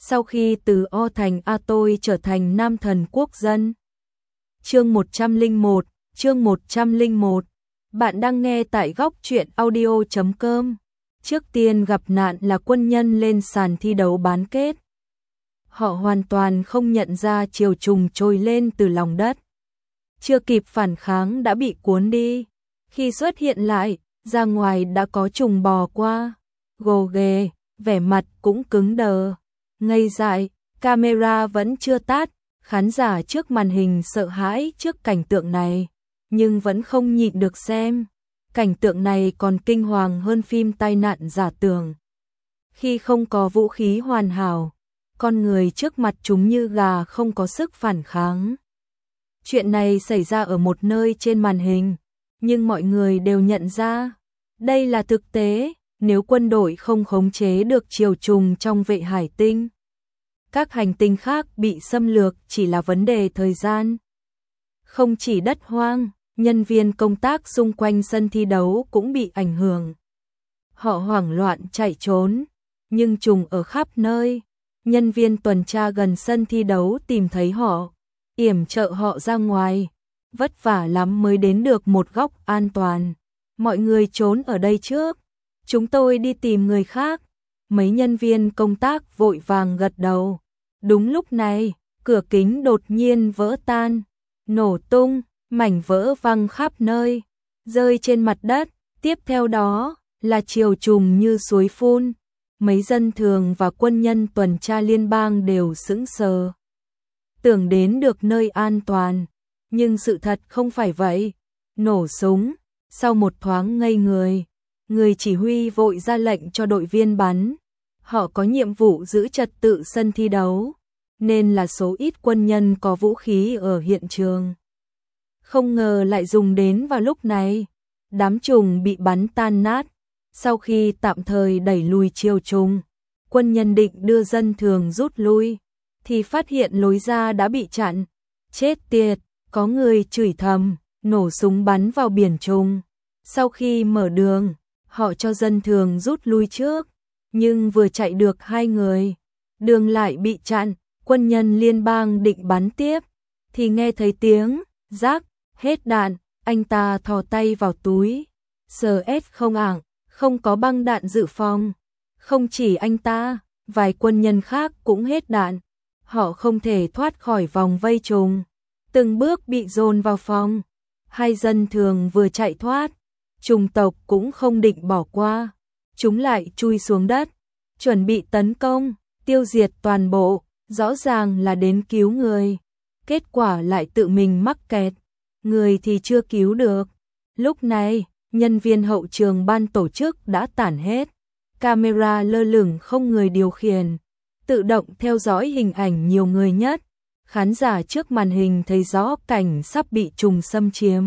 sau khi từ O thành A Tôi trở thành nam thần quốc dân. Chương 101, chương 101. Bạn đang nghe tại góc truyện audio.com. Trước tiên gặp nạn là quân nhân lên sàn thi đấu bán kết. Họ hoàn toàn không nhận ra triều trùng trồi lên từ lòng đất. Chưa kịp phản kháng đã bị cuốn đi. Khi xuất hiện lại, ra ngoài đã có trùng bò qua. Gồ ghề, vẻ mặt cũng cứng đờ. Ngây dại, camera vẫn chưa tắt. Khán giả trước màn hình sợ hãi trước cảnh tượng này, nhưng vẫn không nhịn được xem. Cảnh tượng này còn kinh hoàng hơn phim tai nạn giả tưởng. Khi không có vũ khí hoàn hảo, con người trước mặt chúng như gà không có sức phản kháng. Chuyện này xảy ra ở một nơi trên màn hình, nhưng mọi người đều nhận ra, đây là thực tế, nếu quân đội không khống chế được triều trùng trong vệ hải tinh. Các hành tinh khác bị xâm lược chỉ là vấn đề thời gian. Không chỉ đất hoang, nhân viên công tác xung quanh sân thi đấu cũng bị ảnh hưởng. Họ hoảng loạn chạy trốn, nhưng trùng ở khắp nơi. Nhân viên tuần tra gần sân thi đấu tìm thấy họ, yểm trợ họ ra ngoài. Vất vả lắm mới đến được một góc an toàn. Mọi người trốn ở đây trước, chúng tôi đi tìm người khác. Mấy nhân viên công tác vội vàng gật đầu. Đúng lúc này, cửa kính đột nhiên vỡ tan, nổ tung, mảnh vỡ văng khắp nơi, rơi trên mặt đất. Tiếp theo đó là triều trùng như suối phun. Mấy dân thường và quân nhân tuần tra liên bang đều sững sờ, tưởng đến được nơi an toàn, nhưng sự thật không phải vậy. Nổ súng. Sau một thoáng ngây người, người chỉ huy vội ra lệnh cho đội viên bắn. Họ có nhiệm vụ giữ trật tự sân thi đấu, nên là số ít quân nhân có vũ khí ở hiện trường. Không ngờ lại dùng đến vào lúc này. Đám trùng bị bắn tan nát. Sau khi tạm thời đẩy lùi triều trùng, quân nhân định đưa dân thường rút lui, thì phát hiện lối ra đã bị chặn. Chết tiệt, có người chửi thầm, nổ súng bắn vào biển trùng. Sau khi mở đường, họ cho dân thường rút lui trước, nhưng vừa chạy được 2 người, đường lại bị chặn. Quân nhân liên bang định bắn tiếp, thì nghe thấy tiếng rác, hết đạn. Anh ta thò tay vào túi, CS không ảng, không có băng đạn dự phòng. Không chỉ anh ta, vài quân nhân khác cũng hết đạn. Họ không thể thoát khỏi vòng vây trùng, từng bước bị dồn vào phòng. 2 dân thường vừa chạy thoát, trùng tộc cũng không định bỏ qua. Chúng lại chui xuống đất, chuẩn bị tấn công, tiêu diệt toàn bộ. Rõ ràng là đến cứu người, kết quả lại tự mình mắc kẹt, người thì chưa cứu được. Lúc này, nhân viên hậu trường ban tổ chức đã tản hết, camera lơ lửng không người điều khiển, tự động theo dõi hình ảnh nhiều người nhất. Khán giả trước màn hình thấy rõ cảnh sắp bị trùng xâm chiếm.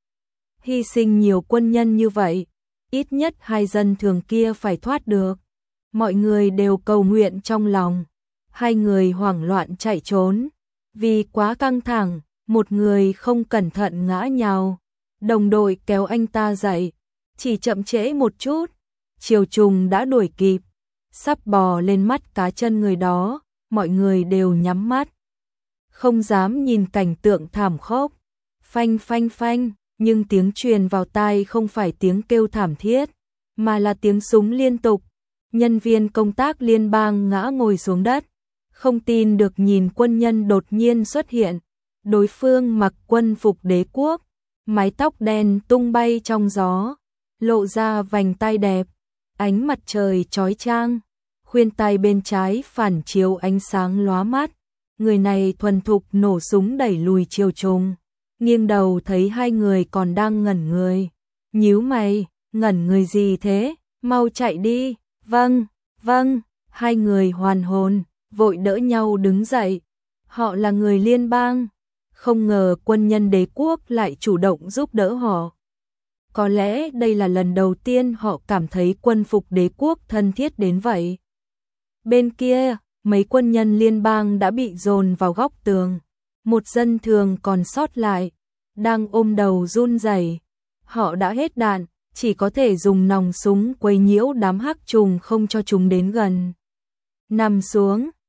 Hy sinh nhiều quân nhân như vậy, ít nhất 2 dân thường kia phải thoát được. Mọi người đều cầu nguyện trong lòng. 2 người hoảng loạn chạy trốn, vì quá căng thẳng, một người không cẩn thận ngã nhào. Đồng đội kéo anh ta dậy, chỉ chậm trễ một chút, triều trùng đã đuổi kịp, sắp bò lên mắt cá chân người đó. Mọi người đều nhắm mắt, không dám nhìn cảnh tượng thảm khốc. Phanh phanh phanh, nhưng tiếng truyền vào tai không phải tiếng kêu thảm thiết, mà là tiếng súng liên tục. Nhân viên công tác liên bang ngã ngồi xuống đất, không tin được nhìn quân nhân đột nhiên xuất hiện. Đối phương mặc quân phục đế quốc, mái tóc đen tung bay trong gió, lộ ra vành tai đẹp. Ánh mặt trời chói chang, khuyên tai bên trái phản chiếu ánh sáng lóa mắt. Người này thuần thục nổ súng đẩy lùi triều trùng. Nghiêng đầu thấy 2 người còn đang ngẩn người, nhíu mày, ngẩn người gì thế, mau chạy đi. Vâng, vâng. 2 người hoàn hồn, vội đỡ nhau đứng dậy. Họ là người liên bang, không ngờ quân nhân đế quốc lại chủ động giúp đỡ họ. Có lẽ đây là lần đầu tiên họ cảm thấy quân phục đế quốc thân thiết đến vậy. Bên kia, mấy quân nhân liên bang đã bị dồn vào góc tường. Một dân thường còn sót lại, đang ôm đầu run rẩy. Họ đã hết đạn, chỉ có thể dùng nòng súng quấy nhiễu đám hắc trùng không cho chúng đến gần. Nằm xuống,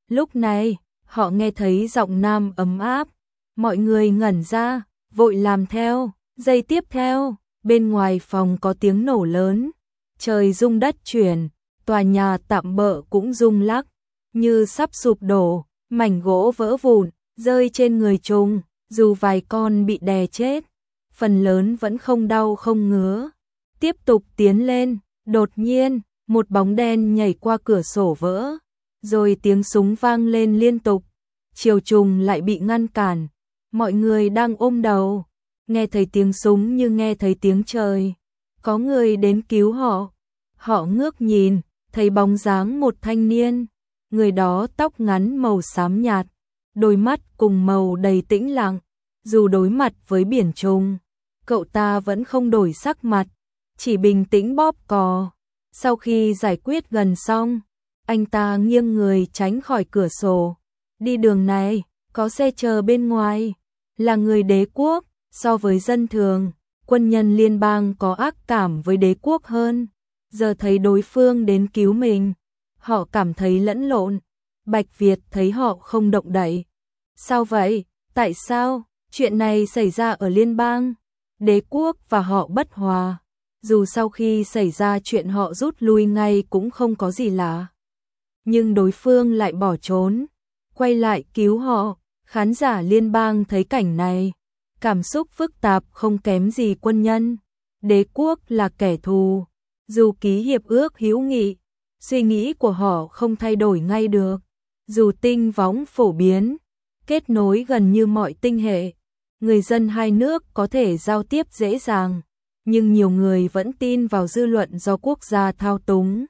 Lúc này, họ nghe thấy giọng nam ấm áp, mọi người ngẩn ra, vội làm theo. Giây tiếp theo, bên ngoài phòng có tiếng nổ lớn, trời rung đất chuyển, tòa nhà tạm bợ cũng rung lắc, như sắp sụp đổ, mảnh gỗ vỡ vụn, rơi trên người Trung, dù vài con bị đè chết, phần lớn vẫn không đau không ngứa. Tiếp tục tiến lên, đột nhiên, một bóng đen nhảy qua cửa sổ vỡ, rồi tiếng súng vang lên liên tục, Triều Trùng lại bị ngăn cản, mọi người đang ôm đầu, nghe thấy tiếng súng như nghe thấy tiếng trời, có người đến cứu họ. Họ ngước nhìn, thấy bóng dáng một thanh niên, người đó tóc ngắn màu xám nhạt, đôi mắt cùng màu đầy tĩnh lặng, dù đối mặt với biển trùng, cậu ta vẫn không đổi sắc mặt, chỉ bình tĩnh bóp cò. Sau khi giải quyết gần xong, anh ta nghiêng người tránh khỏi cửa sổ, đi đường này, có xe chờ bên ngoài, là người đế quốc, so với dân thường, quân nhân liên bang có ác cảm với đế quốc hơn. Giờ thấy đối phương đến cứu mình, họ cảm thấy lẫn lộn. Bạch Việt thấy họ không động đậy. Sao vậy? Tại sao? Chuyện này xảy ra ở liên bang. Đế quốc và họ bất hòa. Dù sau khi xảy ra chuyện họ rút lui ngay cũng không có gì lạ. Nhưng đối phương lại bỏ trốn, quay lại cứu họ. Khán giả liên bang thấy cảnh này, cảm xúc phức tạp không kém gì quân nhân. Đế quốc là kẻ thù. Dù ký hiệp ước hữu nghị, suy nghĩ của họ không thay đổi ngay được. Dù tinh võng phổ biến, kết nối gần như mọi tinh hệ, người dân hai nước có thể giao tiếp dễ dàng, nhưng nhiều người vẫn tin vào dư luận do quốc gia thao túng.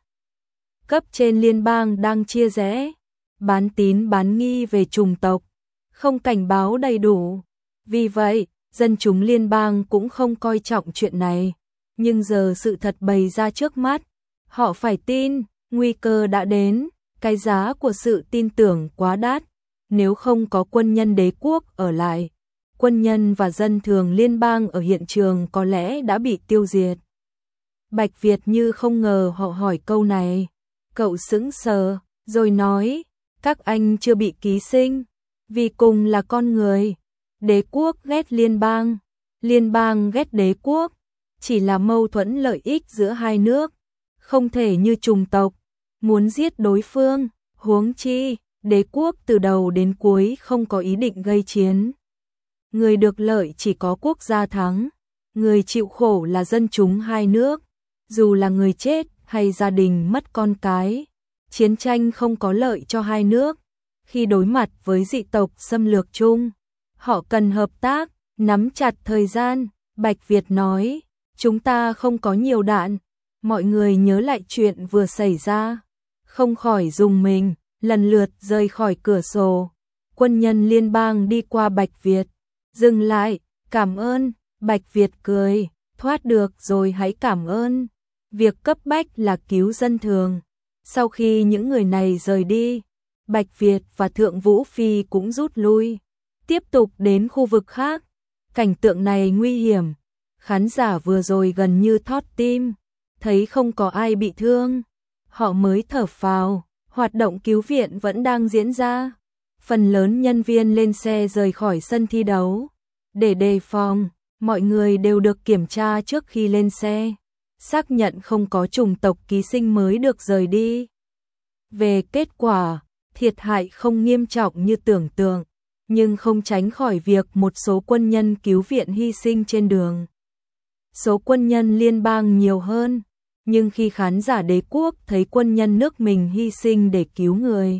Cấp trên liên bang đang chia rẽ, bán tín bán nghi về chủng tộc, không cảnh báo đầy đủ. Vì vậy, dân chúng liên bang cũng không coi trọng chuyện này. Nhưng giờ sự thật bày ra trước mắt, họ phải tin, nguy cơ đã đến, cái giá của sự tin tưởng quá đắt. Nếu không có quân nhân đế quốc ở lại, quân nhân và dân thường liên bang ở hiện trường có lẽ đã bị tiêu diệt. Bạch Việt như không ngờ họ hỏi câu này. Cậu sững sờ, rồi nói, các anh chưa bị ký sinh, vì cùng là con người. Đế quốc ghét liên bang ghét đế quốc. Chỉ là mâu thuẫn lợi ích giữa hai nước, không thể như chủng tộc, muốn giết đối phương, huống chi, đế quốc từ đầu đến cuối không có ý định gây chiến. Người được lợi chỉ có quốc gia thắng, người chịu khổ là dân chúng hai nước, dù là người chết hay gia đình mất con cái, chiến tranh không có lợi cho hai nước. Khi đối mặt với dị tộc xâm lược chung, họ cần hợp tác, nắm chặt thời gian. Bạch Việt nói, chúng ta không có nhiều đạn. Mọi người nhớ lại chuyện vừa xảy ra, không khỏi rùng mình, lần lượt rời khỏi cửa sổ. Quân nhân liên bang đi qua Bạch Việt, dừng lại, cảm ơn. Bạch Việt cười, thoát được rồi hãy cảm ơn. Việc cấp bách là cứu dân thường. Sau khi những người này rời đi, Bạch Việt và Thượng Vũ Phi cũng rút lui, tiếp tục đến khu vực khác. Cảnh tượng này nguy hiểm. Khán giả vừa rồi gần như thót tim, thấy không có ai bị thương, họ mới thở phào. Hoạt động cứu viện vẫn đang diễn ra. Phần lớn nhân viên lên xe rời khỏi sân thi đấu. Để đề phòng, mọi người đều được kiểm tra trước khi lên xe, xác nhận không có chủng tộc ký sinh mới được rời đi. Về kết quả, thiệt hại không nghiêm trọng như tưởng tượng, nhưng không tránh khỏi việc một số quân nhân cứu viện hy sinh trên đường. Số quân nhân liên bang nhiều hơn, nhưng khi khán giả đế quốc thấy quân nhân nước mình hy sinh để cứu người,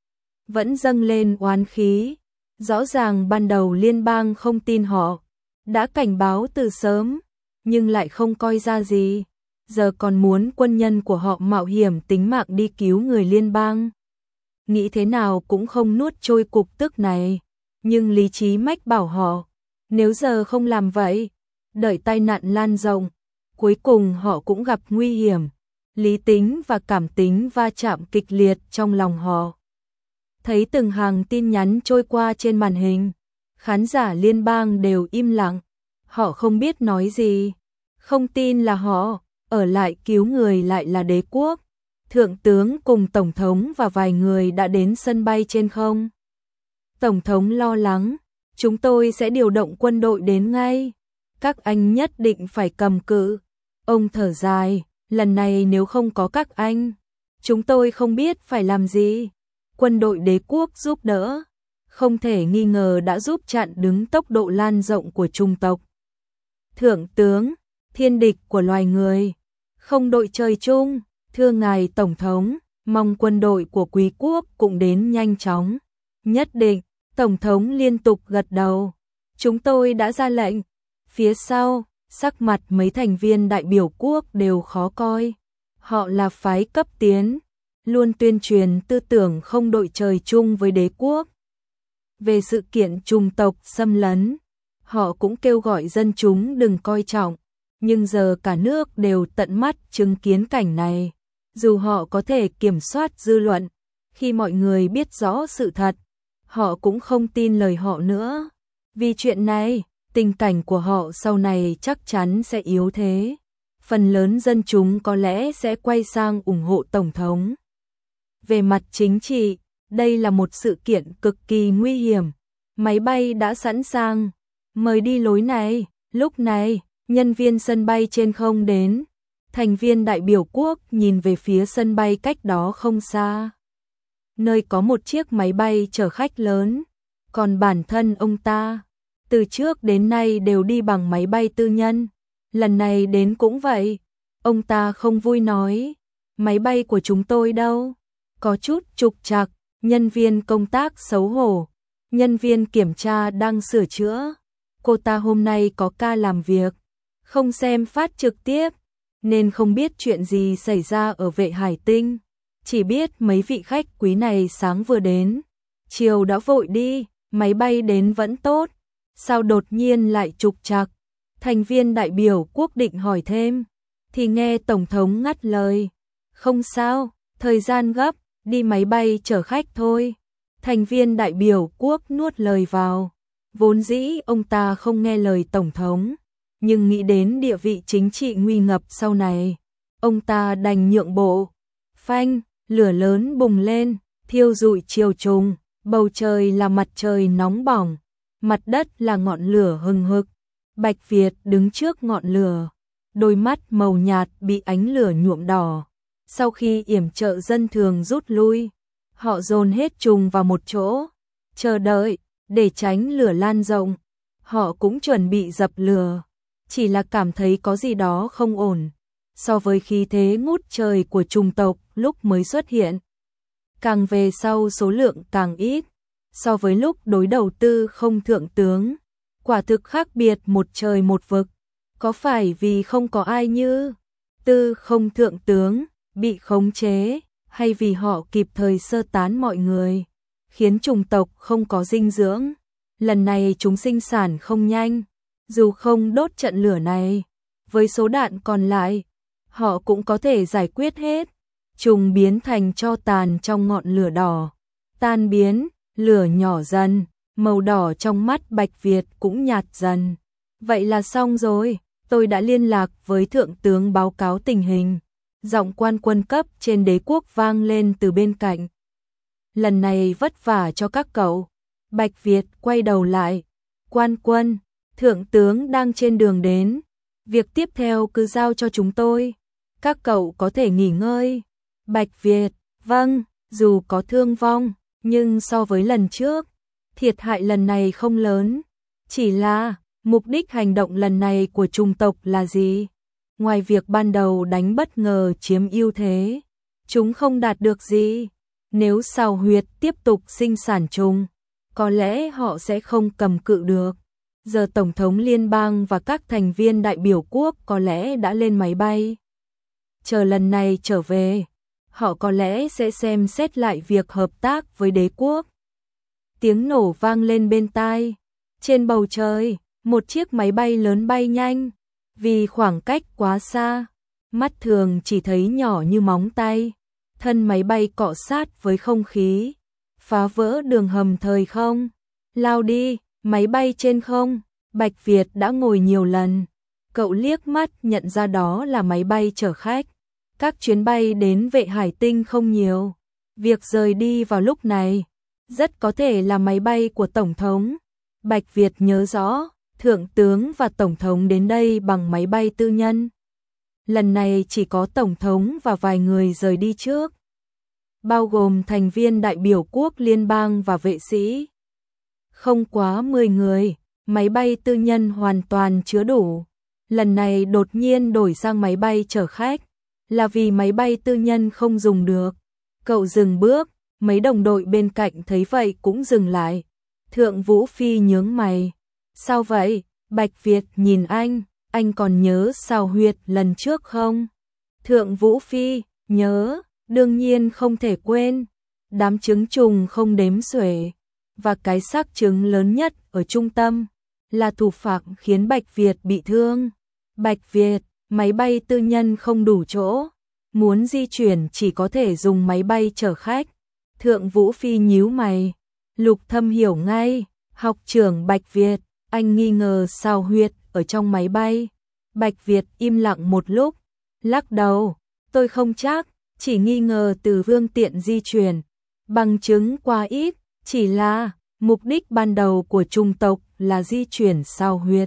vẫn dâng lên oán khí. Rõ ràng ban đầu liên bang không tin họ, đã cảnh báo từ sớm, nhưng lại không coi ra gì. Giờ còn muốn quân nhân của họ mạo hiểm tính mạng đi cứu người liên bang. Nghĩ thế nào cũng không nuốt trôi cục tức này, nhưng lý trí mách bảo họ, nếu giờ không làm vậy, đợi tai nạn lan rộng, cuối cùng họ cũng gặp nguy hiểm. Lý tính và cảm tính va chạm kịch liệt trong lòng họ. Thấy từng hàng tin nhắn trôi qua trên màn hình, khán giả liên bang đều im lặng, họ không biết nói gì. Không tin là họ, ở lại cứu người lại là đế quốc, Thượng tướng cùng Tổng thống và vài người đã đến sân bay trên không. Tổng thống lo lắng, chúng tôi sẽ điều động quân đội đến ngay. Các anh nhất định phải cầm cự. Ông thở dài, lần này nếu không có các anh, chúng tôi không biết phải làm gì. Quân đội đế quốc giúp đỡ, không thể nghi ngờ đã giúp chặn đứng tốc độ lan rộng của chủng tộc. Thượng tướng, thiên địch của loài người, không đội trời chung, thưa ngài Tổng thống, mong quân đội của quý quốc cũng đến nhanh chóng. Nhất định, Tổng thống liên tục gật đầu. Chúng tôi đã ra lệnh. Phía sau, sắc mặt mấy thành viên đại biểu quốc đều khó coi. Họ là phái cấp tiến, luôn tuyên truyền tư tưởng không đội trời chung với đế quốc. Về sự kiện chủng tộc xâm lấn, họ cũng kêu gọi dân chúng đừng coi trọng, nhưng giờ cả nước đều tận mắt chứng kiến cảnh này. Dù họ có thể kiểm soát dư luận, khi mọi người biết rõ sự thật, họ cũng không tin lời họ nữa. Vì chuyện này, tình cảnh của họ sau này chắc chắn sẽ yếu thế. Phần lớn dân chúng có lẽ sẽ quay sang ủng hộ Tổng thống. Về mặt chính trị, đây là một sự kiện cực kỳ nguy hiểm. Máy bay đã sẵn sàng, mời đi lối này. Lúc này, nhân viên sân bay trên không đến. Thành viên đại biểu quốc nhìn về phía sân bay cách đó không xa, nơi có một chiếc máy bay chở khách lớn. Còn bản thân ông ta, từ trước đến nay đều đi bằng máy bay tư nhân. Lần này đến cũng vậy. Ông ta không vui nói, máy bay của chúng tôi đâu? Có chút trục trặc, nhân viên công tác xấu hổ. Nhân viên kiểm tra đang sửa chữa. Cô ta hôm nay có ca làm việc, không xem phát trực tiếp, nên không biết chuyện gì xảy ra ở Vệ Hải Tinh. Chỉ biết mấy vị khách quý này sáng vừa đến, chiều đã vội đi, máy bay đến vẫn tốt. Sao đột nhiên lại trục trặc? Thành viên đại biểu quốc định hỏi thêm, thì nghe Tổng thống ngắt lời. Không sao, thời gian gấp, đi máy bay chở khách thôi. Thành viên đại biểu quốc nuốt lời vào. Vốn dĩ ông ta không nghe lời Tổng thống, nhưng nghĩ đến địa vị chính trị nguy ngập sau này, ông ta đành nhượng bộ. Phanh, lửa lớn bùng lên, thiêu rụi triều trùng, bầu trời là mặt trời nóng bỏng, mặt đất là ngọn lửa hừng hực. Bạch Việt đứng trước ngọn lửa, đôi mắt màu nhạt bị ánh lửa nhuộm đỏ. Sau khi yểm trợ dân thường rút lui, họ dồn hết trùng vào một chỗ, chờ đợi, để tránh lửa lan rộng. Họ cũng chuẩn bị dập lửa, chỉ là cảm thấy có gì đó không ổn. So với khí thế ngút trời của chủng tộc lúc mới xuất hiện, càng về sau số lượng càng ít. So với lúc đối đầu Tư Không thượng tướng, quả thực khác biệt một trời một vực. Có phải vì không có ai như Tư Không thượng tướng bị khống chế, hay vì họ kịp thời sơ tán mọi người, khiến chủng tộc không có dinh dưỡng? Lần này chúng sinh sản không nhanh, dù không đốt trận lửa này, với số đạn còn lại, họ cũng có thể giải quyết hết. Trùng biến thành tro tàn trong ngọn lửa đỏ, tan biến, lửa nhỏ dần, màu đỏ trong mắt Bạch Việt cũng nhạt dần. Vậy là xong rồi, tôi đã liên lạc với thượng tướng báo cáo tình hình. Giọng quan quân cấp trên đế quốc vang lên từ bên cạnh. Lần này vất vả cho các cậu. Bạch Việt quay đầu lại. Quan quân, thượng tướng đang trên đường đến. Việc tiếp theo cứ giao cho chúng tôi. Các cậu có thể nghỉ ngơi. Bạch Việt, vâng, dù có thương vong, nhưng so với lần trước, thiệt hại lần này không lớn. Chỉ là, mục đích hành động lần này của chủng tộc là gì? Ngoài việc ban đầu đánh bất ngờ chiếm ưu thế, chúng không đạt được gì. Nếu Sào Huyệt tiếp tục sinh sản trùng, có lẽ họ sẽ không cầm cự được. Giờ Tổng thống liên bang và các thành viên đại biểu quốc có lẽ đã lên máy bay. Chờ lần này trở về, họ có lẽ sẽ xem xét lại việc hợp tác với đế quốc. Tiếng nổ vang lên bên tai. Trên bầu trời, một chiếc máy bay lớn bay nhanh. Vì khoảng cách quá xa, mắt thường chỉ thấy nhỏ như móng tay. Thân máy bay cọ sát với không khí, phá vỡ đường hầm thời không. Lao đi, máy bay trên không. Bạch Việt đã ngồi nhiều lần. Cậu liếc mắt nhận ra đó là máy bay chở khách. Các chuyến bay đến Vệ Hải Tinh không nhiều. Việc rời đi vào lúc này rất có thể là máy bay của Tổng thống. Bạch Việt nhớ rõ, Thượng tướng và Tổng thống đến đây bằng máy bay tư nhân. Lần này chỉ có Tổng thống và vài người rời đi trước, bao gồm thành viên đại biểu quốc liên bang và vệ sĩ. Không quá 10 người, máy bay tư nhân hoàn toàn chứa đủ. Lần này đột nhiên đổi sang máy bay chở khách, là vì máy bay tư nhân không dùng được. Cậu dừng bước, mấy đồng đội bên cạnh thấy vậy cũng dừng lại. Thượng Vũ Phi nhướng mày. Sao vậy? Bạch Việt nhìn anh còn nhớ Sào Huyệt lần trước không? Thượng Vũ Phi, nhớ, đương nhiên không thể quên. Đám trứng trùng không đếm xuể, và cái xác trứng lớn nhất ở trung tâm là thủ phạm khiến Bạch Việt bị thương. Bạch Việt, máy bay tư nhân không đủ chỗ, muốn di chuyển chỉ có thể dùng máy bay chở khách. Thượng Vũ Phi nhíu mày. Lục Thâm hiểu ngay, học trưởng Bạch Việt, anh nghi ngờ Sào Huyệt ở trong máy bay. Bạch Việt im lặng một lúc, lắc đầu, tôi không chắc, chỉ nghi ngờ từ phương tiện di chuyển. Bằng chứng quá ít, chỉ là mục đích ban đầu của chủng tộc là di chuyển Sào Huyệt,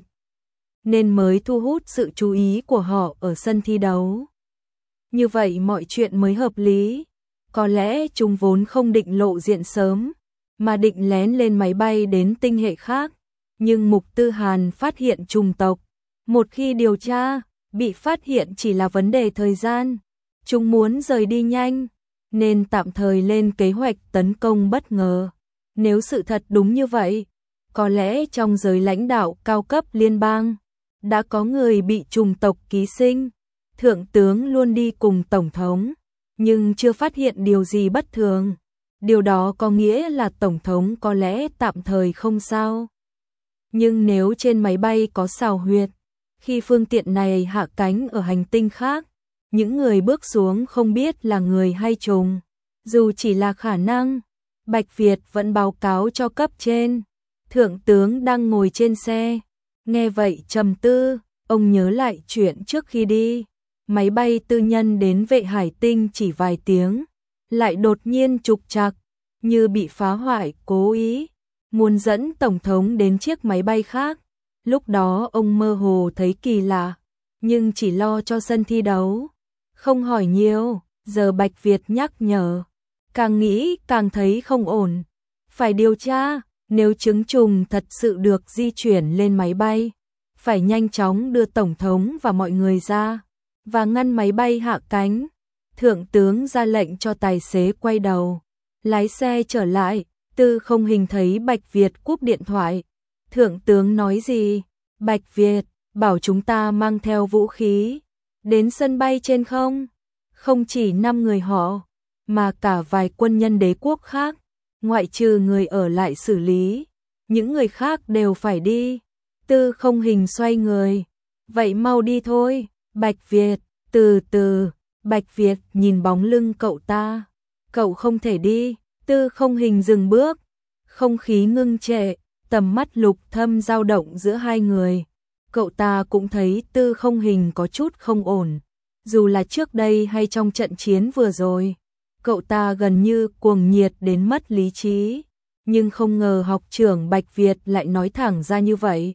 nên mới thu hút sự chú ý của họ ở sân thi đấu. Như vậy mọi chuyện mới hợp lý. Có lẽ chúng vốn không định lộ diện sớm, mà định lén lên máy bay đến tinh hệ khác. Nhưng Mục Tư Hàn phát hiện chủng tộc. Một khi điều tra, bị phát hiện chỉ là vấn đề thời gian. Chúng muốn rời đi nhanh, nên tạm thời lên kế hoạch tấn công bất ngờ. Nếu sự thật đúng như vậy, có lẽ trong giới lãnh đạo cao cấp liên bang, đã có người bị chủng tộc ký sinh. Thượng tướng luôn đi cùng Tổng thống, nhưng chưa phát hiện điều gì bất thường. Điều đó có nghĩa là Tổng thống có lẽ tạm thời không sao. Nhưng nếu trên máy bay có Sào Huyệt, khi phương tiện này hạ cánh ở hành tinh khác, những người bước xuống không biết là người hay trùng. Dù chỉ là khả năng, Bạch Việt vẫn báo cáo cho cấp trên. Thượng tướng đang ngồi trên xe, nghe vậy trầm tư, ông nhớ lại chuyện trước khi đi. Máy bay tư nhân đến Vệ Hải Tinh chỉ vài tiếng, lại đột nhiên trục trặc, như bị phá hoại cố ý, muốn dẫn Tổng thống đến chiếc máy bay khác. Lúc đó ông mơ hồ thấy kỳ lạ, nhưng chỉ lo cho sân thi đấu, không hỏi nhiều. Giờ Bạch Việt nhắc nhở, càng nghĩ càng thấy không ổn. Phải điều tra, nếu trứng trùng thật sự được di chuyển lên máy bay, phải nhanh chóng đưa Tổng thống và mọi người ra, và ngăn máy bay hạ cánh. Thượng tướng ra lệnh cho tài xế quay đầu, lái xe trở lại. Tư Không Hình thấy Bạch Việt cúp điện thoại. Thượng tướng nói gì? Bạch Việt, bảo chúng ta mang theo vũ khí đến sân bay trên không? Không chỉ 5 người họ, mà cả vài quân nhân đế quốc khác, ngoại trừ người ở lại xử lý. Những người khác đều phải đi. Tư Không Hình xoay người. Vậy mau đi thôi. Bạch Việt, từ từ. Bạch Việt nhìn bóng lưng cậu ta. Cậu không thể đi. Tư Không Hình dừng bước. Không khí ngưng trệ, tầm mắt Lục Thâm dao động giữa hai người. Cậu ta cũng thấy Tư Không Hình có chút không ổn. Dù là trước đây hay trong trận chiến vừa rồi, cậu ta gần như cuồng nhiệt đến mất lý trí. Nhưng không ngờ học trưởng Bạch Việt lại nói thẳng ra như vậy.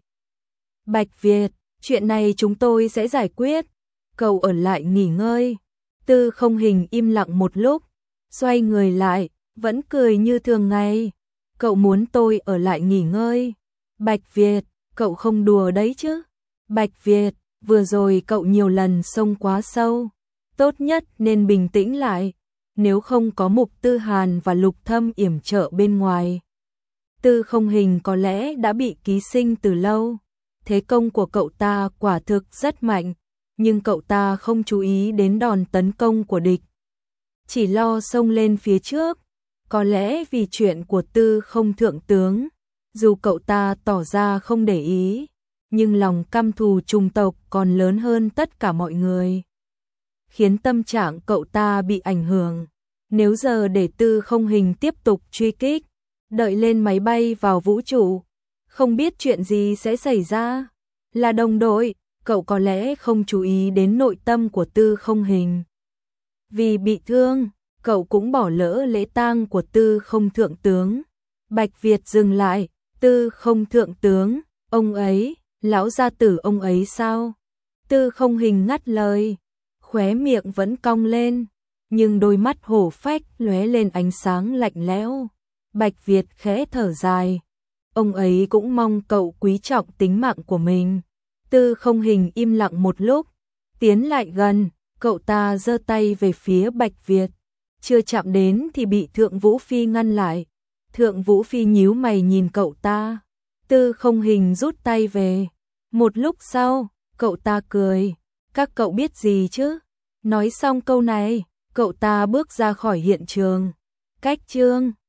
Bạch Việt, chuyện này chúng tôi sẽ giải quyết. Cậu ở lại nghỉ ngơi. Tư Không Hình im lặng một lúc, xoay người lại, vẫn cười như thường ngày. Cậu muốn tôi ở lại nghỉ ngơi? Bạch Việt, cậu không đùa đấy chứ? Bạch Việt, vừa rồi cậu nhiều lần xông quá sâu. Tốt nhất nên bình tĩnh lại, nếu không có Mục Tư Hàn và Lục Thâm yểm trợ bên ngoài. Tư Không Hình có lẽ đã bị ký sinh từ lâu. Thế công của cậu ta quả thực rất mạnh, nhưng cậu ta không chú ý đến đòn tấn công của địch, chỉ lo xông lên phía trước. Có lẽ vì chuyện của Tư Không thượng tướng, dù cậu ta tỏ ra không để ý, nhưng lòng căm thù chủng tộc còn lớn hơn tất cả mọi người, khiến tâm trạng cậu ta bị ảnh hưởng. Nếu giờ để Tư Không Hình tiếp tục truy kích, đợi lên máy bay vào vũ trụ, không biết chuyện gì sẽ xảy ra. Là đồng đội, cậu có lẽ không chú ý đến nội tâm của Tư Không Hình. Vì bị thương, cậu cũng bỏ lỡ lễ tang của Tư Không thượng tướng. Bạch Việt dừng lại, Tư Không thượng tướng, ông ấy, lão gia tử ông ấy sao? Tư Không Hình ngắt lời, khóe miệng vẫn cong lên, nhưng đôi mắt hổ phách lóe lên ánh sáng lạnh lẽo. Bạch Việt khẽ thở dài, ông ấy cũng mong cậu quý trọng tính mạng của mình. Tư Không Hình im lặng một lúc, tiến lại gần, cậu ta giơ tay về phía Bạch Việt, chưa chạm đến thì bị Thượng Vũ Phi ngăn lại. Thượng Vũ Phi nhíu mày nhìn cậu ta. Tư Không Hình rút tay về. Một lúc sau, cậu ta cười, các cậu biết gì chứ? Nói xong câu này, cậu ta bước ra khỏi hiện trường. Cách chương